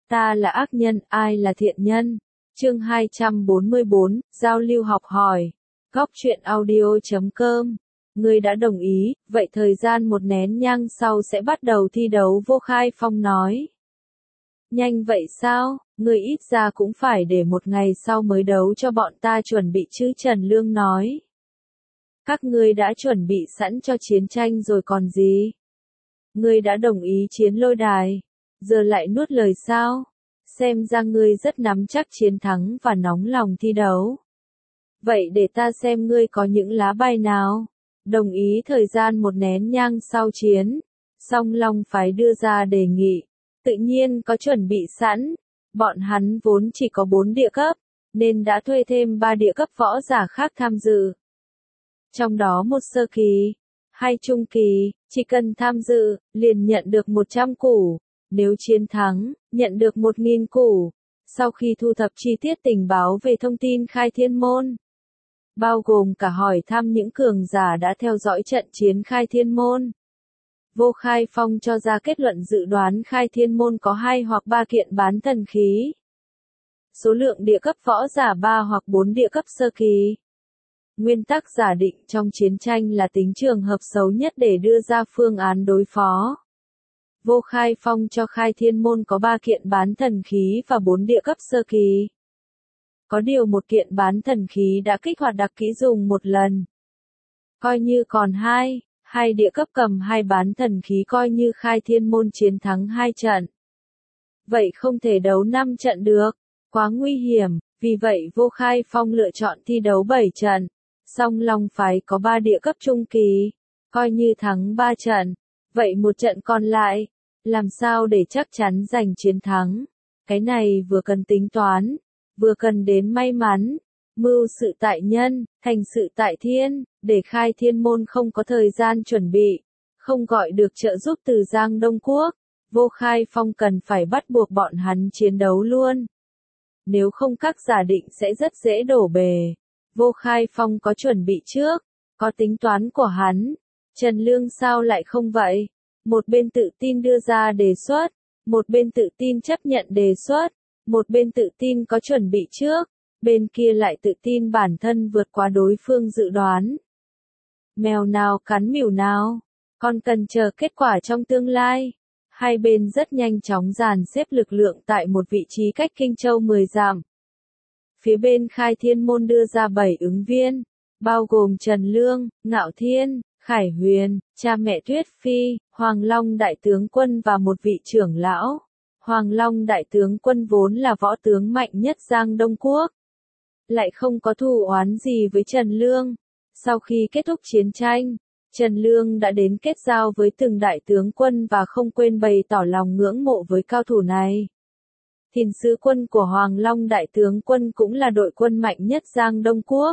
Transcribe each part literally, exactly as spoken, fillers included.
ta là ác nhân, ai là thiện nhân? Chương hai trăm bốn mươi bốn, giao lưu học hỏi. Góc truyện audio chấm com. Ngươi đã đồng ý, vậy thời gian một nén nhang sau sẽ bắt đầu thi đấu. Vô Khai Phong nói. Nhanh vậy sao, ngươi ít ra cũng phải để một ngày sau mới đấu cho bọn ta chuẩn bị chứ, Trần Lương nói. Các ngươi đã chuẩn bị sẵn cho chiến tranh rồi còn gì? Ngươi đã đồng ý chiến lôi đài, giờ lại nuốt lời sao? Xem ra ngươi rất nắm chắc chiến thắng và nóng lòng thi đấu. Vậy để ta xem ngươi có những lá bài nào. Đồng ý thời gian một nén nhang sau chiến. Song Long phái đưa ra đề nghị. Tự nhiên có chuẩn bị sẵn. Bọn hắn vốn chỉ có bốn địa cấp, nên đã thuê thêm ba địa cấp võ giả khác tham dự. Trong đó một sơ kỳ, hai trung kỳ, chỉ cần tham dự, liền nhận được một trăm củ. Nếu chiến thắng, nhận được một nghìn củ. Sau khi thu thập chi tiết tình báo về thông tin Khai Thiên Môn, bao gồm cả hỏi thăm những cường giả đã theo dõi trận chiến Khai Thiên Môn, Vô Khai Phong cho ra kết luận dự đoán Khai Thiên Môn có hai hoặc ba kiện bán thần khí. Số lượng địa cấp võ giả ba hoặc bốn địa cấp sơ kỳ. Nguyên tắc giả định trong chiến tranh là tính trường hợp xấu nhất để đưa ra phương án đối phó. Vô Khai Phong cho Khai Thiên Môn có ba kiện bán thần khí và bốn địa cấp sơ kỳ. Có điều một kiện bán thần khí đã kích hoạt đặc kỹ dùng một lần. Coi như còn hai, hai địa cấp cầm hai bán thần khí coi như Khai Thiên Môn chiến thắng hai trận. Vậy không thể đấu năm trận được, quá nguy hiểm, vì vậy Vô Khai Phong lựa chọn thi đấu bảy trận. Song Long phái có ba địa cấp trung kỳ, coi như thắng ba trận. Vậy một trận còn lại, làm sao để chắc chắn giành chiến thắng? Cái này vừa cần tính toán, vừa cần đến may mắn. Mưu sự tại nhân, thành sự tại thiên, để Khai Thiên Môn không có thời gian chuẩn bị, không gọi được trợ giúp từ Giang Đông Quốc. Vô Khai Phong cần phải bắt buộc bọn hắn chiến đấu luôn. Nếu không các giả định sẽ rất dễ đổ bề. Vô Khai Phong có chuẩn bị trước, có tính toán của hắn. Trần Lương sao lại không vậy? Một bên tự tin đưa ra đề xuất, một bên tự tin chấp nhận đề xuất, một bên tự tin có chuẩn bị trước, bên kia lại tự tin bản thân vượt qua đối phương dự đoán. Mèo nào cắn mèo nào, còn cần chờ kết quả trong tương lai. Hai bên rất nhanh chóng dàn xếp lực lượng tại một vị trí cách Kinh Châu mười dặm. Phía bên Khai Thiên Môn đưa ra bảy ứng viên, bao gồm Trần Lương, Ngạo Thiên, Khải Huyền, cha mẹ Tuyết Phi, Hoàng Long đại tướng quân và một vị trưởng lão. Hoàng Long đại tướng quân vốn là võ tướng mạnh nhất Giang Đông Quốc, lại không có thù oán gì với Trần Lương. Sau khi kết thúc chiến tranh, Trần Lương đã đến kết giao với từng đại tướng quân và không quên bày tỏ lòng ngưỡng mộ với cao thủ này. Thìn sứ quân của Hoàng Long đại tướng quân cũng là đội quân mạnh nhất Giang Đông Quốc.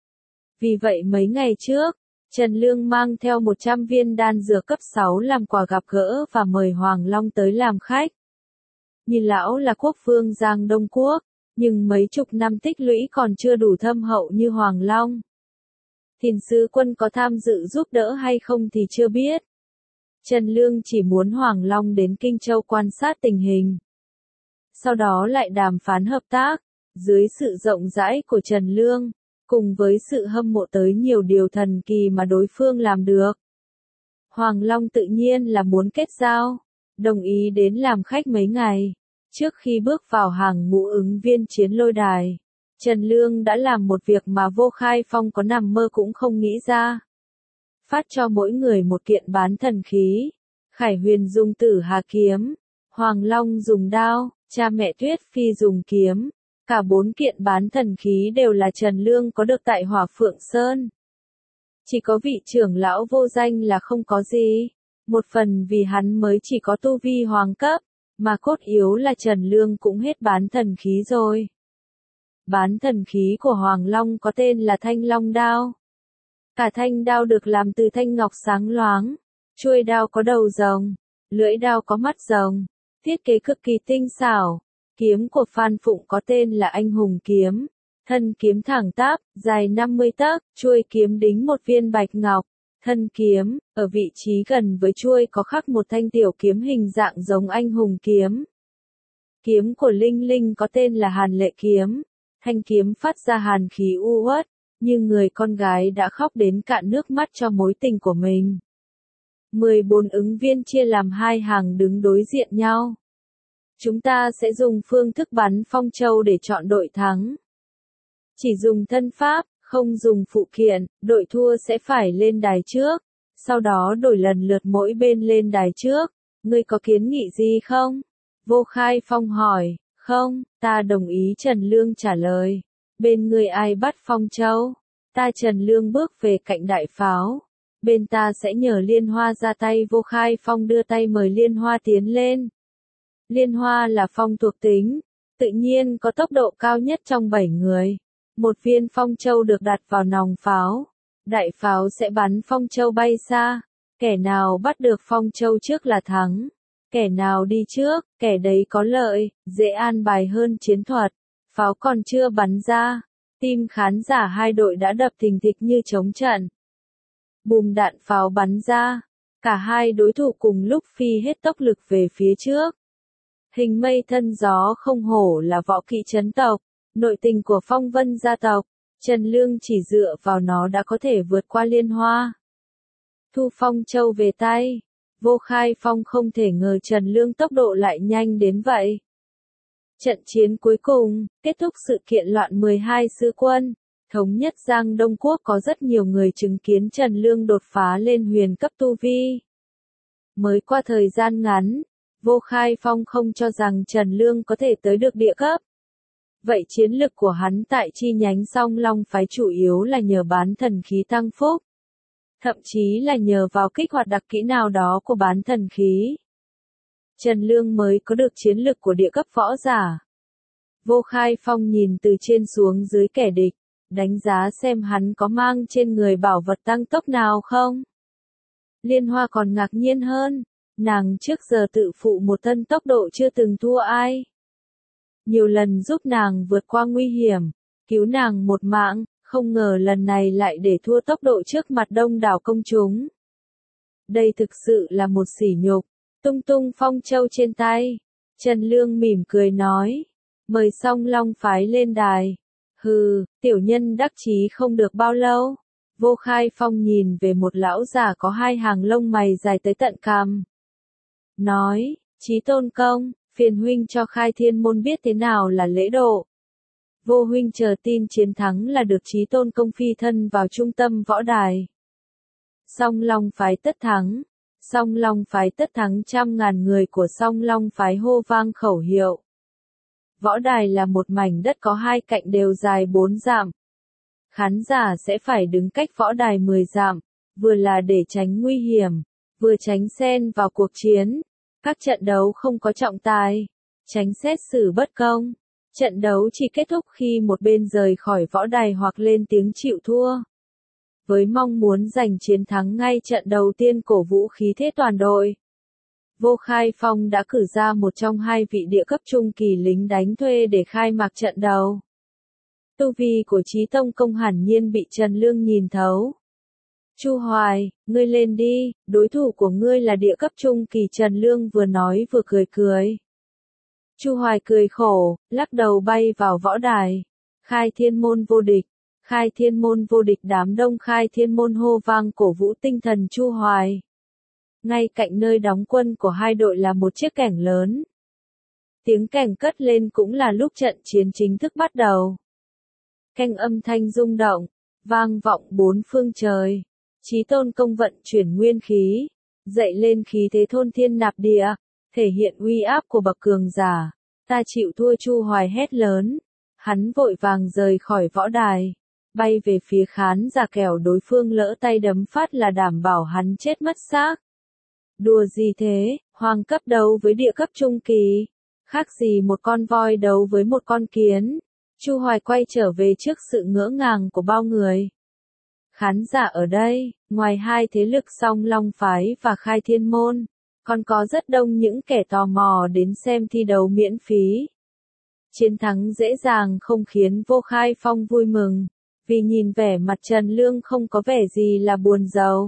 Vì vậy mấy ngày trước, Trần Lương mang theo một trăm viên đan dược cấp sáu làm quà gặp gỡ và mời Hoàng Long tới làm khách. Nhìn lão là quốc vương Giang Đông Quốc, nhưng mấy chục năm tích lũy còn chưa đủ thâm hậu như Hoàng Long. Thìn sứ quân có tham dự giúp đỡ hay không thì chưa biết. Trần Lương chỉ muốn Hoàng Long đến Kinh Châu quan sát tình hình, sau đó lại đàm phán hợp tác. Dưới sự rộng rãi của Trần Lương, cùng với sự hâm mộ tới nhiều điều thần kỳ mà đối phương làm được, Hoàng Long tự nhiên là muốn kết giao, đồng ý đến làm khách mấy ngày. Trước khi bước vào hàng ngũ ứng viên chiến lôi đài, Trần Lương đã làm một việc mà Vô Khai Phong có nằm mơ cũng không nghĩ ra. Phát cho mỗi người một kiện bán thần khí. Khải Huyền dùng Tử Hà kiếm, Hoàng Long dùng đao, cha mẹ Tuyết Phi dùng kiếm. Cả bốn kiện bán thần khí đều là Trần Lương có được tại Hỏa Phượng Sơn. Chỉ có vị trưởng lão vô danh là không có gì. Một phần vì hắn mới chỉ có tu vi hoàng cấp, mà cốt yếu là Trần Lương cũng hết bán thần khí rồi. Bán thần khí của Hoàng Long có tên là Thanh Long Đao. Cả thanh đao được làm từ thanh ngọc sáng loáng. Chuôi đao có đầu rồng, lưỡi đao có mắt rồng. Thiết kế cực kỳ tinh xảo. Kiếm của Phan Phụng có tên là Anh Hùng Kiếm. Thân kiếm thẳng tắp, dài năm mươi tấc, chuôi kiếm đính một viên bạch ngọc. Thân kiếm, ở vị trí gần với chuôi có khắc một thanh tiểu kiếm hình dạng giống Anh Hùng Kiếm. Kiếm của Linh Linh có tên là Hàn Lệ Kiếm, thanh kiếm phát ra hàn khí u uất, như người con gái đã khóc đến cạn nước mắt cho mối tình của mình. mười bốn ứng viên chia làm hai hàng đứng đối diện nhau. Chúng ta sẽ dùng phương thức bắn phong châu để chọn đội thắng. Chỉ dùng thân pháp, không dùng phụ kiện, đội thua sẽ phải lên đài trước, sau đó đổi lần lượt mỗi bên lên đài trước. Ngươi có kiến nghị gì không? Vô Khai Phong hỏi. Không, ta đồng ý, Trần Lương trả lời. Bên ngươi ai bắt phong châu? Ta Trần Lương bước về cạnh đại pháo. Bên ta sẽ nhờ Liên Hoa ra tay. Vô Khai Phong đưa tay mời Liên Hoa tiến lên. Liên Hoa là phong thuộc tính, tự nhiên có tốc độ cao nhất trong bảy người. Một viên phong châu được đặt vào nòng pháo. Đại pháo sẽ bắn phong châu bay xa. Kẻ nào bắt được phong châu trước là thắng. Kẻ nào đi trước, kẻ đấy có lợi, dễ an bài hơn chiến thuật. Pháo còn chưa bắn ra, tim khán giả hai đội đã đập thình thịch như trống trận. Bùm, đạn pháo bắn ra, cả hai đối thủ cùng lúc phi hết tốc lực về phía trước. Hình mây thân gió không hổ là võ kỹ chấn tộc, nội tình của Phong Vân gia tộc, Trần Lương chỉ dựa vào nó đã có thể vượt qua Liên Hoa. Thu phong châu về tay. Vô Khai Phong không thể ngờ Trần Lương tốc độ lại nhanh đến vậy. Trận chiến cuối cùng, kết thúc sự kiện loạn mười hai sư quân, thống nhất Giang Đông Quốc, có rất nhiều người chứng kiến Trần Lương đột phá lên huyền cấp tu vi. Mới qua thời gian ngắn, Vô Khai Phong không cho rằng Trần Lương có thể tới được địa cấp. Vậy chiến lực của hắn tại chi nhánh Song Long phái chủ yếu là nhờ bán thần khí tăng phúc. Thậm chí là nhờ vào kích hoạt đặc kỹ nào đó của bán thần khí. Trần Lương mới có được chiến lực của địa cấp võ giả. Vô Khai Phong nhìn từ trên xuống dưới kẻ địch, đánh giá xem hắn có mang trên người bảo vật tăng tốc nào không. Liên Hoa còn ngạc nhiên hơn, nàng trước giờ tự phụ một thân tốc độ chưa từng thua ai. Nhiều lần giúp nàng vượt qua nguy hiểm, cứu nàng một mạng. Không ngờ lần này lại để thua tốc độ trước mặt đông đảo công chúng. Đây thực sự là một sỉ nhục. Tung tung phong châu trên tay. Trần Lương mỉm cười nói. Mời Song Long phái lên đài. Hừ, tiểu nhân đắc chí không được bao lâu. Vô Khai Phong nhìn về một lão già có hai hàng lông mày dài tới tận cằm. Nói, Chí Tôn công, phiền huynh cho Khai Thiên môn biết thế nào là lễ độ. Vô huynh chờ tin chiến thắng là được Chí Tôn công phi thân vào trung tâm võ đài. Song Long phái tất thắng. Song Long phái tất thắng, trăm ngàn người của Song Long phái hô vang khẩu hiệu. Võ đài là một mảnh đất có hai cạnh đều dài bốn dặm. Khán giả sẽ phải đứng cách võ đài mười dặm, vừa là để tránh nguy hiểm, vừa tránh xen vào cuộc chiến. Các trận đấu không có trọng tài, tránh xét xử bất công. Trận đấu chỉ kết thúc khi một bên rời khỏi võ đài hoặc lên tiếng chịu thua. Với mong muốn giành chiến thắng ngay trận đầu tiên, cổ vũ khí thế toàn đội, Vô Khai Phong đã cử ra một trong hai vị địa cấp trung kỳ lính đánh thuê để khai mạc trận đầu. Tu vi của Chí Tông công hẳn nhiên bị Trần Lương nhìn thấu. Chu Hoài, ngươi lên đi, đối thủ của ngươi là địa cấp trung kỳ. Trần Lương vừa nói vừa cười cười. Chu Hoài cười khổ, lắc đầu bay vào võ đài. Khai Thiên môn vô địch, Khai Thiên môn vô địch. Đám đông Khai Thiên môn hô vang cổ vũ tinh thần Chu Hoài. Ngay cạnh nơi đóng quân của hai đội là một chiếc kẻng lớn. Tiếng kẻng cất lên cũng là lúc trận chiến chính thức bắt đầu. Keng âm thanh rung động, vang vọng bốn phương trời. Chí Tôn công vận chuyển nguyên khí, dậy lên khí thế thôn thiên nạp địa, thể hiện uy áp của bậc cường giả. Ta chịu thua. Chu Hoài hét lớn. Hắn vội vàng rời khỏi võ đài, bay về phía khán giả, kẻo đối phương lỡ tay đấm phát là đảm bảo hắn chết mất xác. Đùa gì thế, hoàng cấp đấu với địa cấp trung kỳ, khác gì một con voi đấu với một con kiến. Chu Hoài quay trở về trước sự ngỡ ngàng của bao người. Khán giả ở đây, ngoài hai thế lực Song Long phái và Khai Thiên môn, còn có rất đông những kẻ tò mò đến xem thi đấu miễn phí. Chiến thắng dễ dàng không khiến Vô Khai Phong vui mừng, vì nhìn vẻ mặt Trần Lương không có vẻ gì là buồn rầu.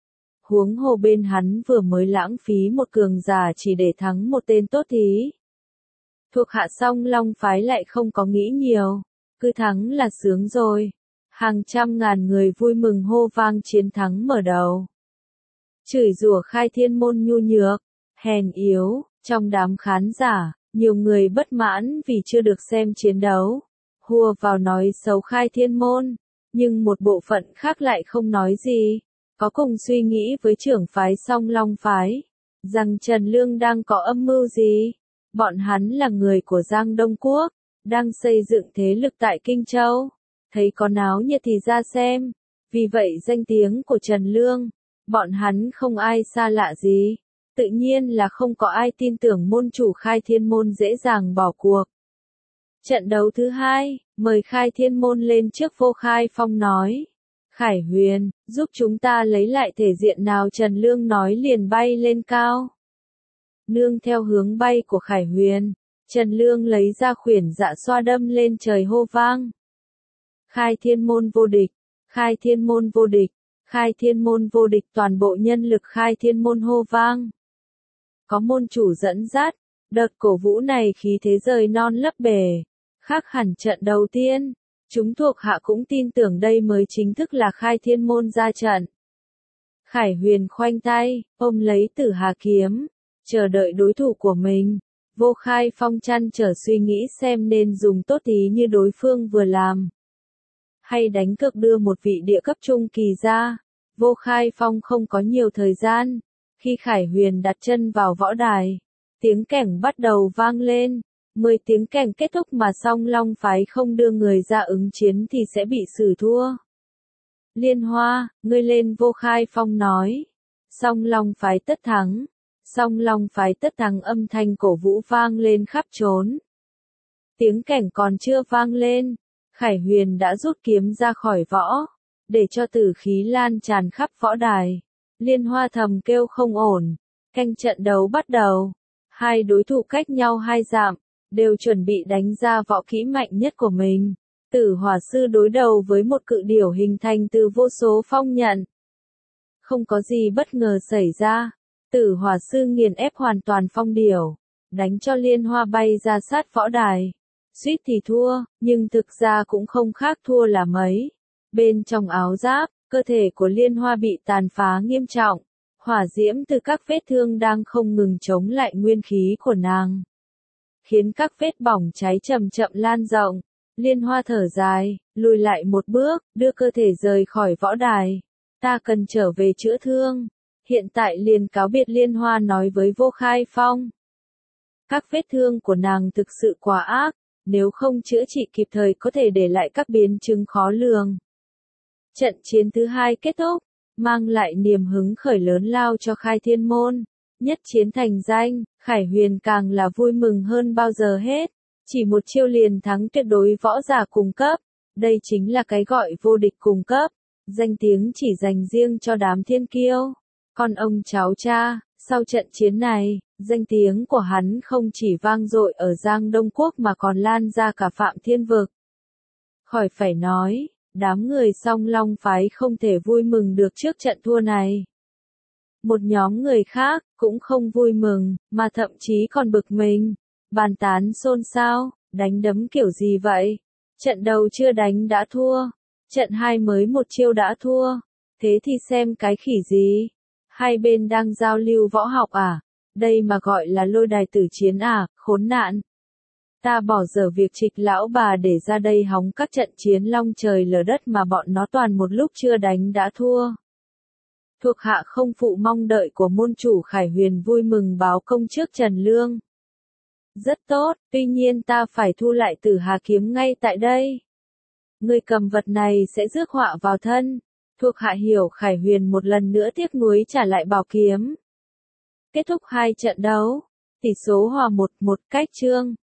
Huống hồ bên hắn vừa mới lãng phí một cường giả chỉ để thắng một tên tốt thí. Thuộc hạ Song Long phái lại không có nghĩ nhiều, cứ thắng là sướng rồi. Hàng trăm ngàn người vui mừng hô vang chiến thắng mở đầu. Chửi rủa Khai Thiên Môn nhu nhược, hèn yếu, trong đám khán giả, nhiều người bất mãn vì chưa được xem chiến đấu, hùa vào nói xấu Khai Thiên Môn, nhưng một bộ phận khác lại không nói gì, có cùng suy nghĩ với trưởng phái Song Long phái, rằng Trần Lương đang có âm mưu gì. Bọn hắn là người của Giang Đông Quốc, đang xây dựng thế lực tại Kinh Châu, thấy có náo nhiệt thì ra xem, vì vậy danh tiếng của Trần Lương, bọn hắn không ai xa lạ gì, tự nhiên là không có ai tin tưởng môn chủ Khai Thiên Môn dễ dàng bỏ cuộc. Trận đấu thứ hai, mời Khai Thiên Môn lên trước. Vô Khai Phong nói, Khải Huyền, giúp chúng ta lấy lại thể diện nào. Trần Lương nói liền bay lên cao. Nương theo hướng bay của Khải Huyền, Trần Lương lấy ra khuyển dạ xoa đâm lên trời hô vang. Khai Thiên Môn vô địch, Khai Thiên Môn vô địch, Khai Thiên Môn vô địch. Toàn bộ nhân lực Khai Thiên Môn hô vang. Có môn chủ dẫn dắt, đợt cổ vũ này khí thế rời non lấp bể, khác hẳn trận đầu tiên. Chúng thuộc hạ cũng tin tưởng đây mới chính thức là Khai Thiên Môn ra trận. Khải Huyền khoanh tay, ôm lấy Tử Hà kiếm, chờ đợi đối thủ của mình. Vô Khai Phong chăn trở suy nghĩ xem nên dùng tốt ý như đối phương vừa làm, hay đánh cược đưa một vị địa cấp trung kỳ ra. Vô Khai Phong không có nhiều thời gian. Khi Khải Huyền đặt chân vào võ đài, tiếng kẻng bắt đầu vang lên. Mười tiếng kẻng kết thúc mà Song Long phái không đưa người ra ứng chiến thì sẽ bị xử thua. Liên Hoa, ngươi lên. Vô Khai Phong nói. Song Long phái tất thắng. Song Long phái tất thắng. Âm thanh cổ vũ vang lên khắp trốn. Tiếng kẻng còn chưa vang lên, Khải Huyền đã rút kiếm ra khỏi võ, để cho tử khí lan tràn khắp võ đài. Liên Hoa thầm kêu không ổn. Canh trận đấu bắt đầu. Hai đối thủ cách nhau hai dặm, đều chuẩn bị đánh ra võ kỹ mạnh nhất của mình. Tử Hỏa Sư đối đầu với một cự điểu hình thành từ vô số phong nhận. Không có gì bất ngờ xảy ra. Tử Hỏa Sư nghiền ép hoàn toàn phong điểu, đánh cho Liên Hoa bay ra sát võ đài. Suýt thì thua, nhưng thực ra cũng không khác thua là mấy. Bên trong áo giáp, cơ thể của Liên Hoa bị tàn phá nghiêm trọng. Hỏa diễm từ các vết thương đang không ngừng chống lại nguyên khí của nàng, khiến các vết bỏng cháy chậm chậm lan rộng. Liên Hoa thở dài, lùi lại một bước, đưa cơ thể rời khỏi võ đài. Ta cần trở về chữa thương. Hiện tại liền cáo biệt. Liên Hoa nói với Vô Khai Phong. Các vết thương của nàng thực sự quá ác, nếu không chữa trị kịp thời có thể để lại các biến chứng khó lường. Trận chiến thứ hai kết thúc, mang lại niềm hứng khởi lớn lao cho Khai Thiên Môn. Nhất chiến thành danh, Khải Huyền càng là vui mừng hơn bao giờ hết. Chỉ một chiêu liền thắng tuyệt đối võ giả cùng cấp. Đây chính là cái gọi vô địch cùng cấp. Danh tiếng chỉ dành riêng cho đám thiên kiêu. Còn ông cháu cha, sau trận chiến này, danh tiếng của hắn không chỉ vang dội ở Giang Đông Quốc mà còn lan ra cả Phạm Thiên Vực. Khỏi phải nói, đám người Song Long phái không thể vui mừng được trước trận thua này. Một nhóm người khác cũng không vui mừng, mà thậm chí còn bực mình, bàn tán xôn xao, đánh đấm kiểu gì vậy? Trận đầu chưa đánh đã thua, trận hai mới một chiêu đã thua, thế thì xem cái khỉ gì? Hai bên đang giao lưu võ học à? Đây mà gọi là lôi đài tử chiến à? Khốn nạn! Ta bỏ dở việc Trịch lão bà để ra đây hóng các trận chiến long trời lở đất mà bọn nó toàn một lúc chưa đánh đã thua. Thuộc hạ không phụ mong đợi của môn chủ. Khải Huyền vui mừng báo công trước Trần Lương. Rất tốt, tuy nhiên ta phải thu lại Tử Hà kiếm ngay tại đây. Người cầm vật này sẽ rước họa vào thân. Thuộc hạ hiểu. Khải Huyền một lần nữa tiếc nuối trả lại bảo kiếm. Kết thúc hai trận đấu, tỷ số hòa một một. Cách chương